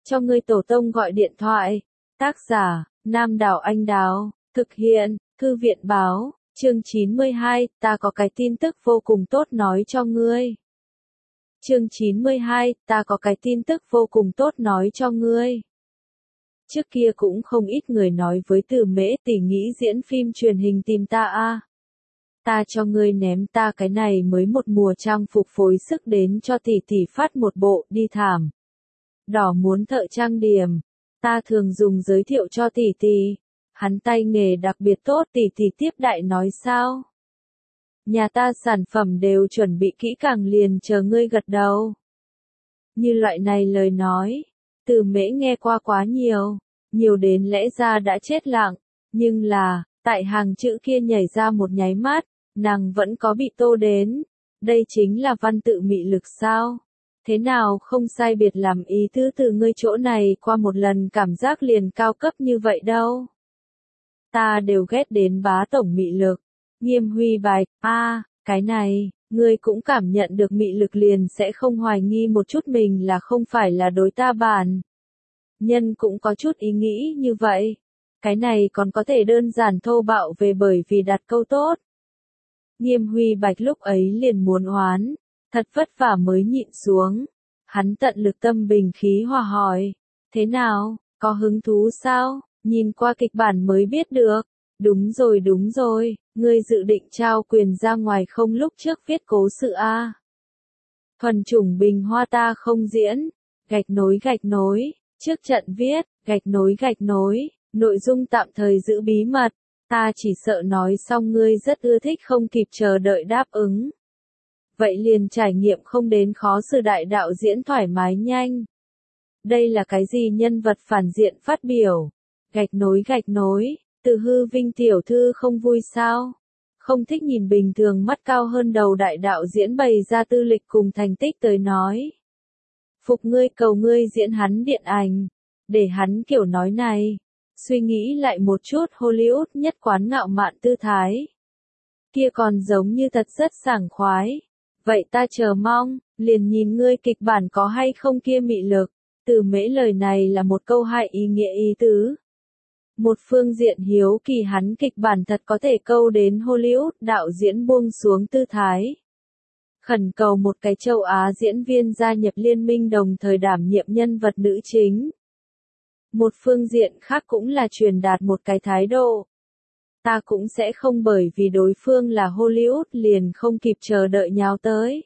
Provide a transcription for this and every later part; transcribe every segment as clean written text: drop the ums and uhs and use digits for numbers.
cho ngươi tổ tông gọi điện thoại. Tác giả, Nam Đảo Anh Đào, thực hiện, Thư viện Báo, chương 92, ta có cái tin tức vô cùng tốt nói cho ngươi. Chương 92, ta có cái tin tức vô cùng tốt nói cho ngươi. Trước kia cũng không ít người nói với Từ Mễ tỷ nghĩ diễn phim truyền hình tìm ta a. Ta cho ngươi ném ta cái này mới một mùa trang phục phối sức đến cho tỷ tỷ phát một bộ đi thảm. Đỏ muốn thợ trang điểm, ta thường dùng giới thiệu cho tỷ tỷ. Hắn tay nghề đặc biệt tốt, tỷ tỷ tiếp đại nói sao? Nhà ta sản phẩm đều chuẩn bị kỹ càng liền chờ ngươi gật đầu. Như loại này lời nói, Từ Mễ nghe qua quá nhiều, nhiều đến lẽ ra đã chết lặng, nhưng là, tại hàng chữ kia nhảy ra một nháy mắt, nàng vẫn có bị tô đến. Đây chính là văn tự mị lực sao? Thế nào không sai biệt làm ý tứ từ ngươi chỗ này qua một lần cảm giác liền cao cấp như vậy đâu. Ta đều ghét đến bá tổng mị lực. Nghiêm Huy Bạch, cái này, ngươi cũng cảm nhận được mị lực liền sẽ không hoài nghi một chút mình là không phải là đối ta bản. Nhân cũng có chút ý nghĩ như vậy. Cái này còn có thể đơn giản thô bạo về bởi vì đặt câu tốt. Nghiêm Huy Bạch lúc ấy liền muốn oán, thật vất vả mới nhịn xuống. Hắn tận lực tâm bình khí hòa hỏi, thế nào, có hứng thú sao, nhìn qua kịch bản mới biết được. Đúng rồi, ngươi dự định trao quyền ra ngoài không lúc trước viết cố sự a? Thuần chủng bình hoa ta không diễn, gạch nối, trước trận viết, gạch nối, nội dung tạm thời giữ bí mật, ta chỉ sợ nói xong ngươi rất ưa thích không kịp chờ đợi đáp ứng. Vậy liền trải nghiệm không đến khó xử đại đạo diễn thoải mái nhanh. Đây là cái gì nhân vật phản diện phát biểu? Gạch nối, Từ Hư Vinh tiểu thư không vui sao? Không thích nhìn bình thường mắt cao hơn đầu đại đạo diễn bày ra tư lịch cùng thành tích tới nói. Phục ngươi cầu ngươi diễn hắn điện ảnh, để hắn kiểu nói này. Suy nghĩ lại một chút Hollywood nhất quán ngạo mạn tư thái. Kia còn giống như thật rất sảng khoái. Vậy ta chờ mong, liền nhìn ngươi kịch bản có hay không kia mị lực. Từ Mễ lời này là một câu hai ý nghĩa ý tứ. Một phương diện hiếu kỳ hắn kịch bản thật có thể câu đến Hollywood đạo diễn buông xuống tư thái. Khẩn cầu một cái châu Á diễn viên gia nhập liên minh đồng thời đảm nhiệm nhân vật nữ chính. Một phương diện khác cũng là truyền đạt một cái thái độ. Ta cũng sẽ không bởi vì đối phương là Hollywood liền không kịp chờ đợi nhào tới.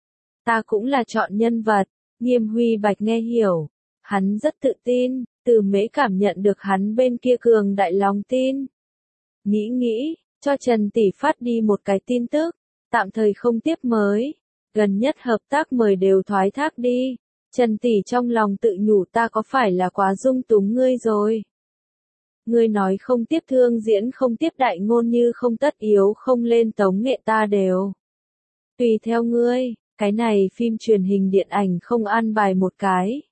Ta cũng là chọn nhân vật, Nghiêm Huy Bạch nghe hiểu. Hắn rất tự tin, Từ Mễ cảm nhận được hắn bên kia cường đại lòng tin. Nghĩ, cho Trần Tỷ phát đi một cái tin tức, tạm thời không tiếp mới. Gần nhất hợp tác mời đều thoái thác đi. Trần Tỷ trong lòng tự nhủ ta có phải là quá dung túng ngươi rồi. Ngươi nói không tiếp thương diễn không tiếp đại ngôn như không tất yếu không lên tống nghệ ta đều. Tùy theo ngươi, cái này phim truyền hình điện ảnh không an bài một cái.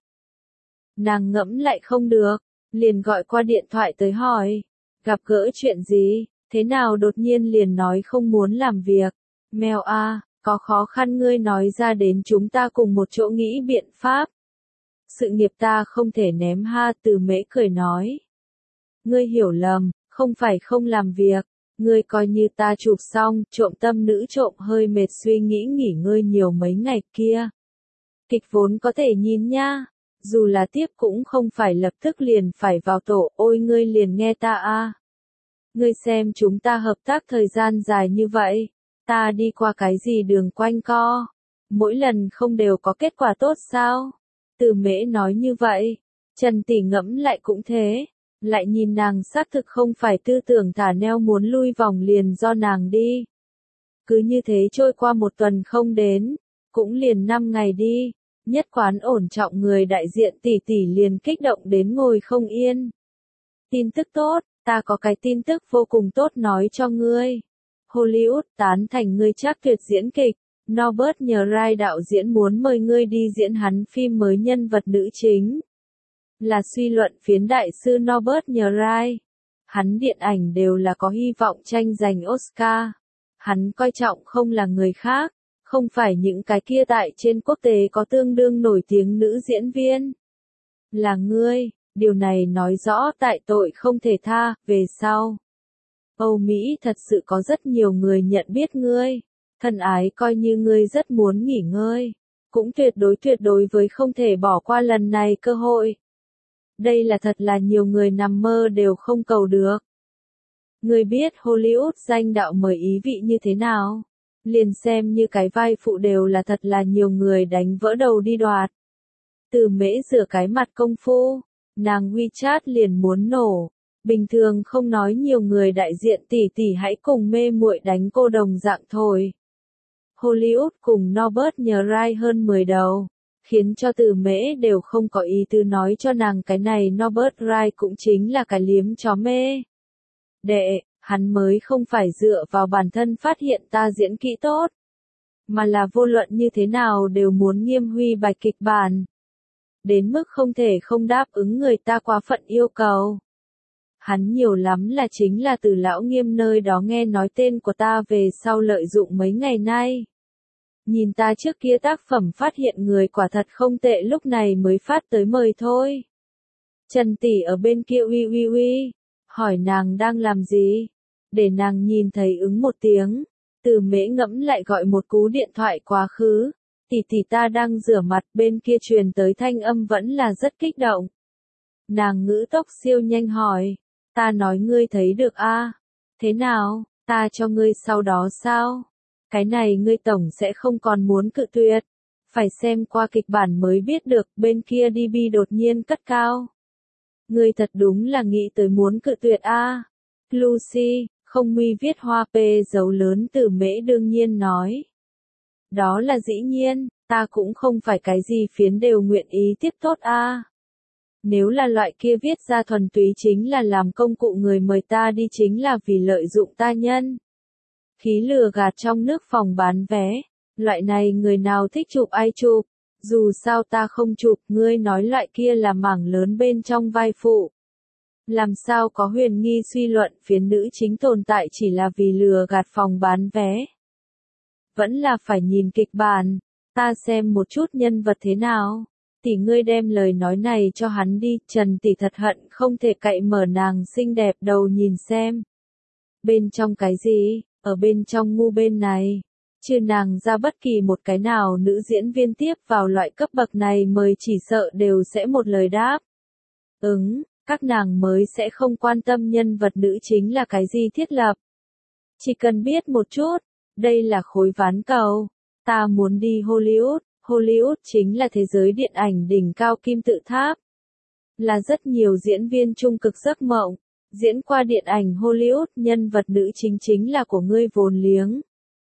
Nàng ngẫm lại không được, liền gọi qua điện thoại tới hỏi. Gặp gỡ chuyện gì, thế nào đột nhiên liền nói không muốn làm việc. Mèo có khó khăn ngươi nói ra đến chúng ta cùng một chỗ nghĩ biện pháp. Sự nghiệp ta không thể ném ha, Từ Mễ cười nói. Ngươi hiểu lầm, không phải không làm việc, ngươi coi như ta chụp xong, trộm tâm nữ trộm hơi mệt suy nghĩ nghỉ ngơi nhiều mấy ngày kia. Kịch vốn có thể nhìn nha, dù là tiếp cũng không phải lập tức liền phải vào tổ, ôi ngươi liền nghe ta Ngươi xem chúng ta hợp tác thời gian dài như vậy, ta đi qua cái gì đường quanh co, mỗi lần không đều có kết quả tốt sao? Từ Mễ nói như vậy, Trần Tỷ ngẫm lại cũng thế. Lại nhìn nàng xác thực không phải tư tưởng thả neo muốn lui vòng liền do nàng đi. Cứ như thế trôi qua một tuần không đến, cũng liền 5 ngày đi, nhất quán ổn trọng người đại diện tỷ tỷ liền kích động đến ngồi không yên. Tin tức tốt, ta có cái tin tức vô cùng tốt nói cho ngươi. Hollywood tán thành ngươi chắc tuyệt diễn kịch, Norbert Nhrai đạo diễn muốn mời ngươi đi diễn hắn phim mới nhân vật nữ chính. Là suy luận phiến đại sư Norbert Nhrai. Hắn điện ảnh đều là có hy vọng tranh giành Oscar. Hắn coi trọng không là người khác, không phải những cái kia tại trên quốc tế có tương đương nổi tiếng nữ diễn viên. Là ngươi, điều này nói rõ tại tội không thể tha, về sau. Âu Mỹ thật sự có rất nhiều người nhận biết ngươi. Thân ái coi như ngươi rất muốn nghỉ ngơi. Cũng tuyệt đối với không thể bỏ qua lần này cơ hội. Đây là thật là nhiều người nằm mơ đều không cầu được. Ngươi biết Hollywood danh đạo mời ý vị như thế nào? Liền xem như cái vai phụ đều là thật là nhiều người đánh vỡ đầu đi đoạt. Từ Mễ rửa cái mặt công phu, nàng WeChat liền muốn nổ. Bình thường không nói nhiều người đại diện tỷ tỷ hãy cùng mê muội đánh cô đồng dạng thôi. Hollywood cùng Norbert nhờ Rai hơn 10 đầu, khiến cho Từ Mễ đều không có ý tư nói cho nàng cái này Norbert Rai cũng chính là cái liếm chó mê. Đệ, hắn mới không phải dựa vào bản thân phát hiện ta diễn kỹ tốt, mà là vô luận như thế nào đều muốn nghiêm huy bài kịch bản. Đến mức không thể không đáp ứng người ta quá phận yêu cầu. Hắn nhiều lắm là chính là từ lão Nghiêm nơi đó nghe nói tên của ta về sau lợi dụng mấy ngày nay. Nhìn ta trước kia tác phẩm phát hiện người quả thật không tệ lúc này mới phát tới mời thôi. Trần tỷ ở bên kia uy, hỏi nàng đang làm gì? Để nàng nhìn thấy ứng một tiếng. Từ Mễ ngẫm lại gọi một cú điện thoại quá khứ. Tỷ ta đang rửa mặt, bên kia truyền tới thanh âm vẫn là rất kích động. Nàng ngữ tốc siêu nhanh hỏi. Ta nói ngươi thấy được a? Thế nào, ta cho ngươi sau đó sao? Cái này ngươi tổng sẽ không còn muốn cự tuyệt. Phải xem qua kịch bản mới biết được, bên kia DB đột nhiên cất cao. Ngươi thật đúng là nghĩ tới muốn cự tuyệt a. Lucy, không mi viết hoa p dấu lớn Từ Mễ đương nhiên nói. Đó là dĩ nhiên, ta cũng không phải cái gì phiến đều nguyện ý tiếp tốt a. Nếu là loại kia viết ra thuần túy chính là làm công cụ người mời ta đi chính là vì lợi dụng ta nhân. Khí lừa gạt trong nước phòng bán vé, loại này người nào thích chụp ai chụp, dù sao ta không chụp, ngươi nói loại kia là mảng lớn bên trong vai phụ. Làm sao có huyền nghi suy luận phiến nữ chính tồn tại chỉ là vì lừa gạt phòng bán vé. Vẫn là phải nhìn kịch bản, ta xem một chút nhân vật thế nào. Tỷ ngươi đem lời nói này cho hắn đi, Trần tỷ thật hận không thể cậy mở nàng xinh đẹp đầu nhìn xem. Bên trong cái gì, ở bên trong ngu bên này, chưa nàng ra bất kỳ một cái nào nữ diễn viên tiếp vào loại cấp bậc này mời chỉ sợ đều sẽ một lời đáp. Các nàng mới sẽ không quan tâm nhân vật nữ chính là cái gì thiết lập. Chỉ cần biết một chút, đây là khối ván cầu, ta muốn đi Hollywood. Hollywood chính là thế giới điện ảnh đỉnh cao kim tự tháp. Là rất nhiều diễn viên trung cực giấc mộng. Diễn qua điện ảnh Hollywood, nhân vật nữ chính là của ngươi vốn liếng.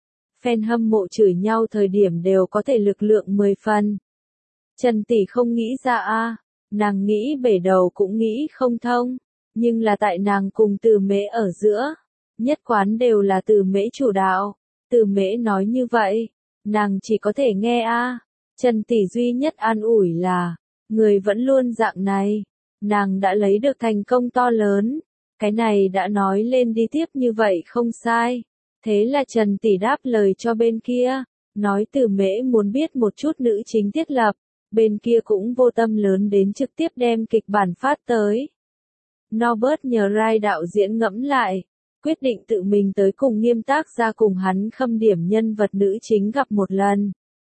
Fan hâm mộ chửi nhau thời điểm đều có thể lực lượng 10 phần. Trần tỷ không nghĩ ra a, nàng nghĩ bể đầu cũng nghĩ không thông. Nhưng là tại nàng cùng Từ Mễ ở giữa. Nhất quán đều là Từ Mễ chủ đạo. Từ Mễ nói như vậy. Nàng chỉ có thể nghe a. Trần tỷ duy nhất an ủi là, người vẫn luôn dạng này, nàng đã lấy được thành công to lớn, cái này đã nói lên đi tiếp như vậy không sai. Thế là Trần tỷ đáp lời cho bên kia, nói Từ Mễ muốn biết một chút nữ chính thiết lập, bên kia cũng vô tâm lớn đến trực tiếp đem kịch bản phát tới. Norbert nhờ Rai đạo diễn ngẫm lại, quyết định tự mình tới cùng Nghiêm tác ra cùng hắn khâm điểm nhân vật nữ chính gặp một lần.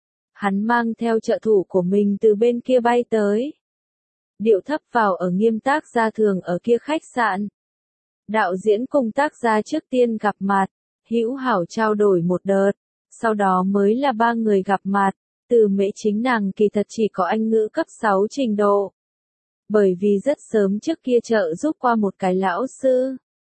Hắn mang theo trợ thủ của mình từ bên kia bay tới. Điệu thấp vào ở Nghiêm tác gia thường ở kia khách sạn. Đạo diễn cùng tác gia trước tiên gặp mặt, hữu hảo trao đổi một đợt, sau đó mới là ba người gặp mặt. Từ Mễ chính nàng kỳ thật chỉ có Anh ngữ cấp 6 trình độ. Bởi vì rất sớm trước kia trợ giúp qua một cái lão sư.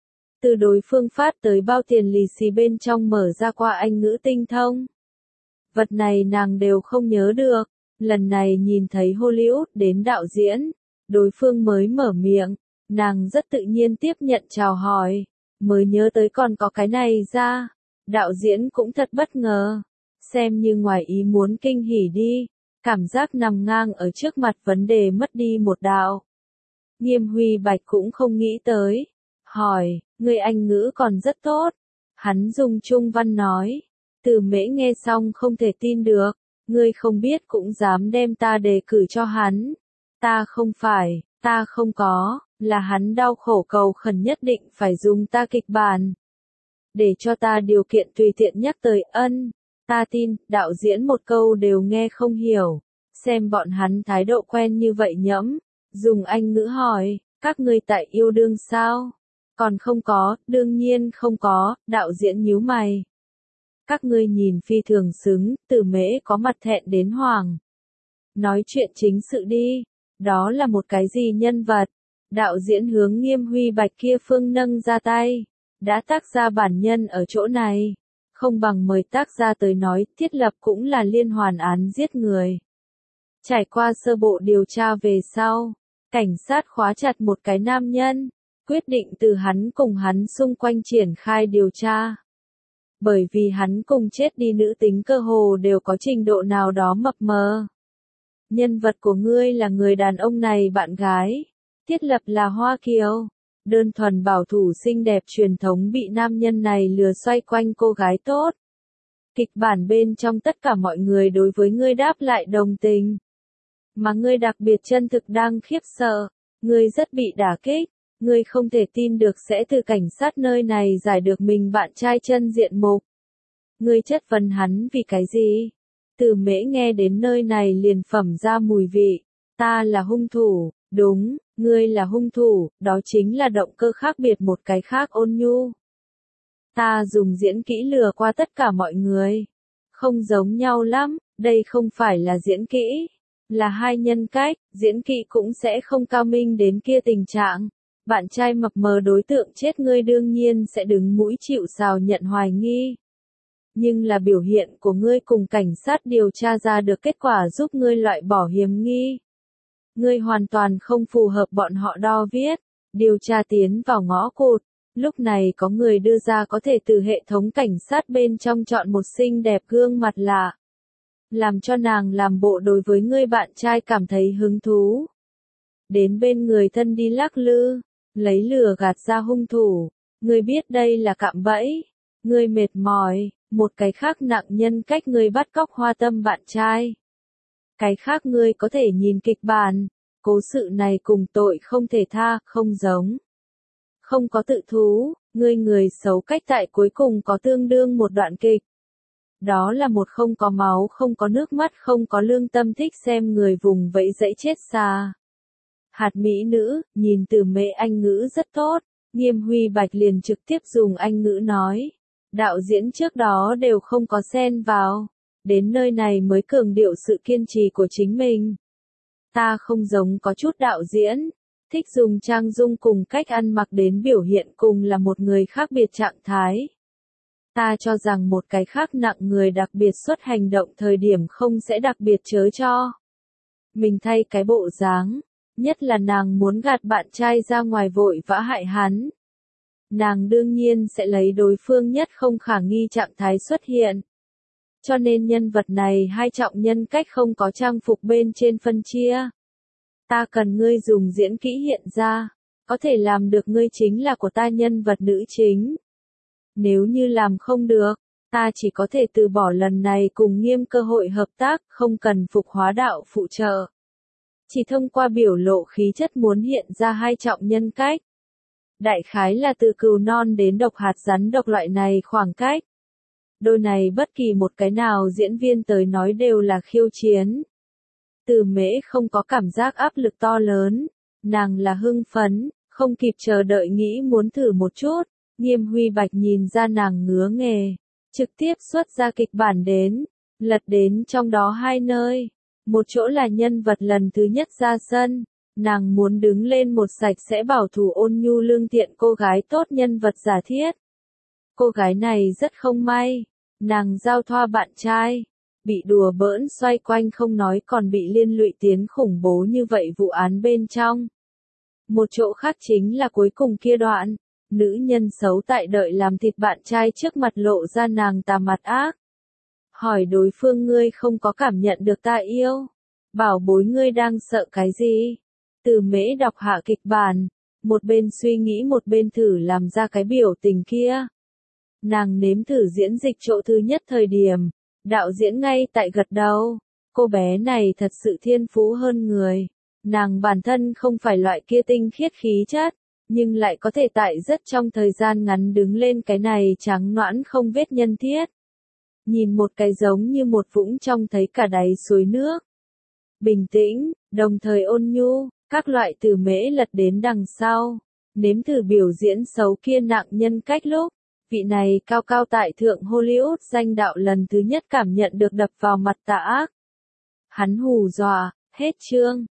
Từ đối phương phát tới bao tiền lì xì bên trong mở ra qua Anh ngữ tinh thông. Vật này nàng đều không nhớ được, lần này nhìn thấy Hollywood đến đạo diễn, đối phương mới mở miệng, nàng rất tự nhiên tiếp nhận chào hỏi, mới nhớ tới còn có cái này ra, đạo diễn cũng thật bất ngờ, xem như ngoài ý muốn kinh hỉ đi, cảm giác nằm ngang ở trước mặt vấn đề mất đi một đạo. Nghiêm Huy Bạch cũng không nghĩ tới, hỏi, người Anh ngữ còn rất tốt, hắn dùng Trung văn nói. Từ Mễ nghe xong không thể tin được, ngươi không biết cũng dám đem ta đề cử cho hắn. ta không có, là hắn đau khổ cầu khẩn nhất định phải dùng ta kịch bản. Để cho ta điều kiện tùy tiện nhắc tới ân, ta tin, đạo diễn một câu đều nghe không hiểu, xem bọn hắn thái độ quen như vậy nhẫm, dùng Anh ngữ hỏi, các ngươi tại yêu đương sao? Còn không có, đương nhiên không có, đạo diễn nhíu mày. Các ngươi nhìn phi thường xứng, Từ Mễ có mặt thẹn đến hoảng. Nói chuyện chính sự đi, đó là một cái gì nhân vật? Đạo diễn hướng Nghiêm Huy Bạch kia phương nâng ra tay, đã tác ra bản nhân ở chỗ này, không bằng mời tác gia tới nói, thiết lập cũng là liên hoàn án giết người. Trải qua sơ bộ điều tra về sau, cảnh sát khóa chặt một cái nam nhân, quyết định từ hắn cùng hắn xung quanh triển khai điều tra. Bởi vì hắn cùng chết đi nữ tính cơ hồ đều có trình độ nào đó mập mờ. Nhân vật của ngươi là người đàn ông này bạn gái, thiết lập là Hoa Kiều, đơn thuần bảo thủ xinh đẹp truyền thống bị nam nhân này lừa xoay quanh cô gái tốt. Kịch bản bên trong tất cả mọi người đối với ngươi đáp lại đồng tình. Mà ngươi đặc biệt chân thực đang khiếp sợ, ngươi rất bị đả kích, ngươi không thể tin được sẽ từ cảnh sát nơi này giải được mình bạn trai chân diện mục. Ngươi chất vấn hắn vì cái gì? Từ Mễ nghe đến nơi này liền phẩm ra mùi vị, ta là hung thủ, đúng, ngươi là hung thủ, đó chính là động cơ khác biệt một cái khác ôn nhu. Ta dùng diễn kỹ lừa qua tất cả mọi người. Không giống nhau lắm, đây không phải là diễn kỹ, là hai nhân cách, diễn kỹ cũng sẽ không cao minh đến kia tình trạng. Bạn trai mập mờ đối tượng chết ngươi đương nhiên sẽ đứng mũi chịu sào nhận hoài nghi. Nhưng là biểu hiện của ngươi cùng cảnh sát điều tra ra được kết quả giúp ngươi loại bỏ hiểm nghi. Ngươi hoàn toàn không phù hợp bọn họ đo viết, điều tra tiến vào ngõ cụt. Lúc này có người đưa ra có thể từ hệ thống cảnh sát bên trong chọn một xinh đẹp gương mặt lạ. Làm cho nàng làm bộ đối với ngươi bạn trai cảm thấy hứng thú. Đến bên người thân đi lắc lư, lấy lừa gạt ra hung thủ. Ngươi biết đây là cạm bẫy. Ngươi mệt mỏi, một cái khác nặng nhân cách ngươi bắt cóc Hoa Tâm bạn trai. Cái khác ngươi có thể nhìn kịch bản, cố sự này cùng tội không thể tha, không giống. Không có tự thú, ngươi người xấu cách tại cuối cùng có tương đương một đoạn kịch. Đó là một không có máu không có nước mắt không có lương tâm thích xem người vùng vẫy dẫy chết xa. Hạt mỹ nữ, nhìn Từ Mễ Anh ngữ rất tốt, Nghiêm Huy Bạch liền trực tiếp dùng Anh ngữ nói. Đạo diễn trước đó đều không có xen vào, đến nơi này mới cường điệu sự kiên trì của chính mình. Ta không giống có chút đạo diễn, thích dùng trang dung cùng cách ăn mặc đến biểu hiện cùng là một người khác biệt trạng thái. Ta cho rằng một cái khác nặng người đặc biệt xuất hành động thời điểm không sẽ đặc biệt chớ cho. Mình thay cái bộ dáng, nhất là nàng muốn gạt bạn trai ra ngoài vội vã hại hắn. Nàng đương nhiên sẽ lấy đối phương nhất không khả nghi trạng thái xuất hiện. Cho nên nhân vật này hai trọng nhân cách không có trang phục bên trên phân chia. Ta cần ngươi dùng diễn kỹ hiện ra, có thể làm được ngươi chính là của ta nhân vật nữ chính. Nếu như làm không được, ta chỉ có thể từ bỏ lần này cùng Nghiêm cơ hội hợp tác, không cần phục hóa đạo phụ trợ. Chỉ thông qua biểu lộ khí chất muốn hiện ra hai trọng nhân cách. Đại khái là từ cừu non đến độc hạt rắn độc loại này khoảng cách. Đôi này bất kỳ một cái nào diễn viên tới nói đều là khiêu chiến. Từ Mễ không có cảm giác áp lực to lớn, nàng là hưng phấn, không kịp chờ đợi nghĩ muốn thử một chút. Nghiêm Huy Bạch nhìn ra nàng ngứa nghề, trực tiếp xuất ra kịch bản đến, lật đến trong đó hai nơi. Một chỗ là nhân vật lần thứ nhất ra sân, nàng muốn đứng lên một sạch sẽ bảo thủ ôn nhu lương thiện cô gái tốt nhân vật giả thiết. Cô gái này rất không may, nàng giao thoa bạn trai, bị đùa bỡn xoay quanh không nói còn bị liên lụy tiến khủng bố như vậy vụ án bên trong. Một chỗ khác chính là cuối cùng kia đoạn. Nữ nhân xấu tại đợi làm thịt bạn trai trước mặt lộ ra nàng tà mặt ác. Hỏi đối phương ngươi không có cảm nhận được ta yêu. Bảo bối ngươi đang sợ cái gì? Từ Mễ đọc hạ kịch bản, một bên suy nghĩ một bên thử làm ra cái biểu tình kia. Nàng nếm thử diễn dịch chỗ thứ nhất thời điểm, đạo diễn ngay tại gật đầu. Cô bé này thật sự thiên phú hơn người. Nàng bản thân không phải loại kia tinh khiết khí chất, nhưng lại có thể tại rất trong thời gian ngắn đứng lên cái này trắng nõn không vết nhân thiết. Nhìn một cái giống như một vũng trong thấy cả đáy suối nước. Bình tĩnh, đồng thời ôn nhu, các loại từ mễ lật đến đằng sau. Nếm thử biểu diễn xấu kia nặng nhân cách lúc. Vị này cao cao tại thượng Hollywood danh đạo lần thứ nhất cảm nhận được đập vào mặt tà ác. Hắn hù dọa, hết chương.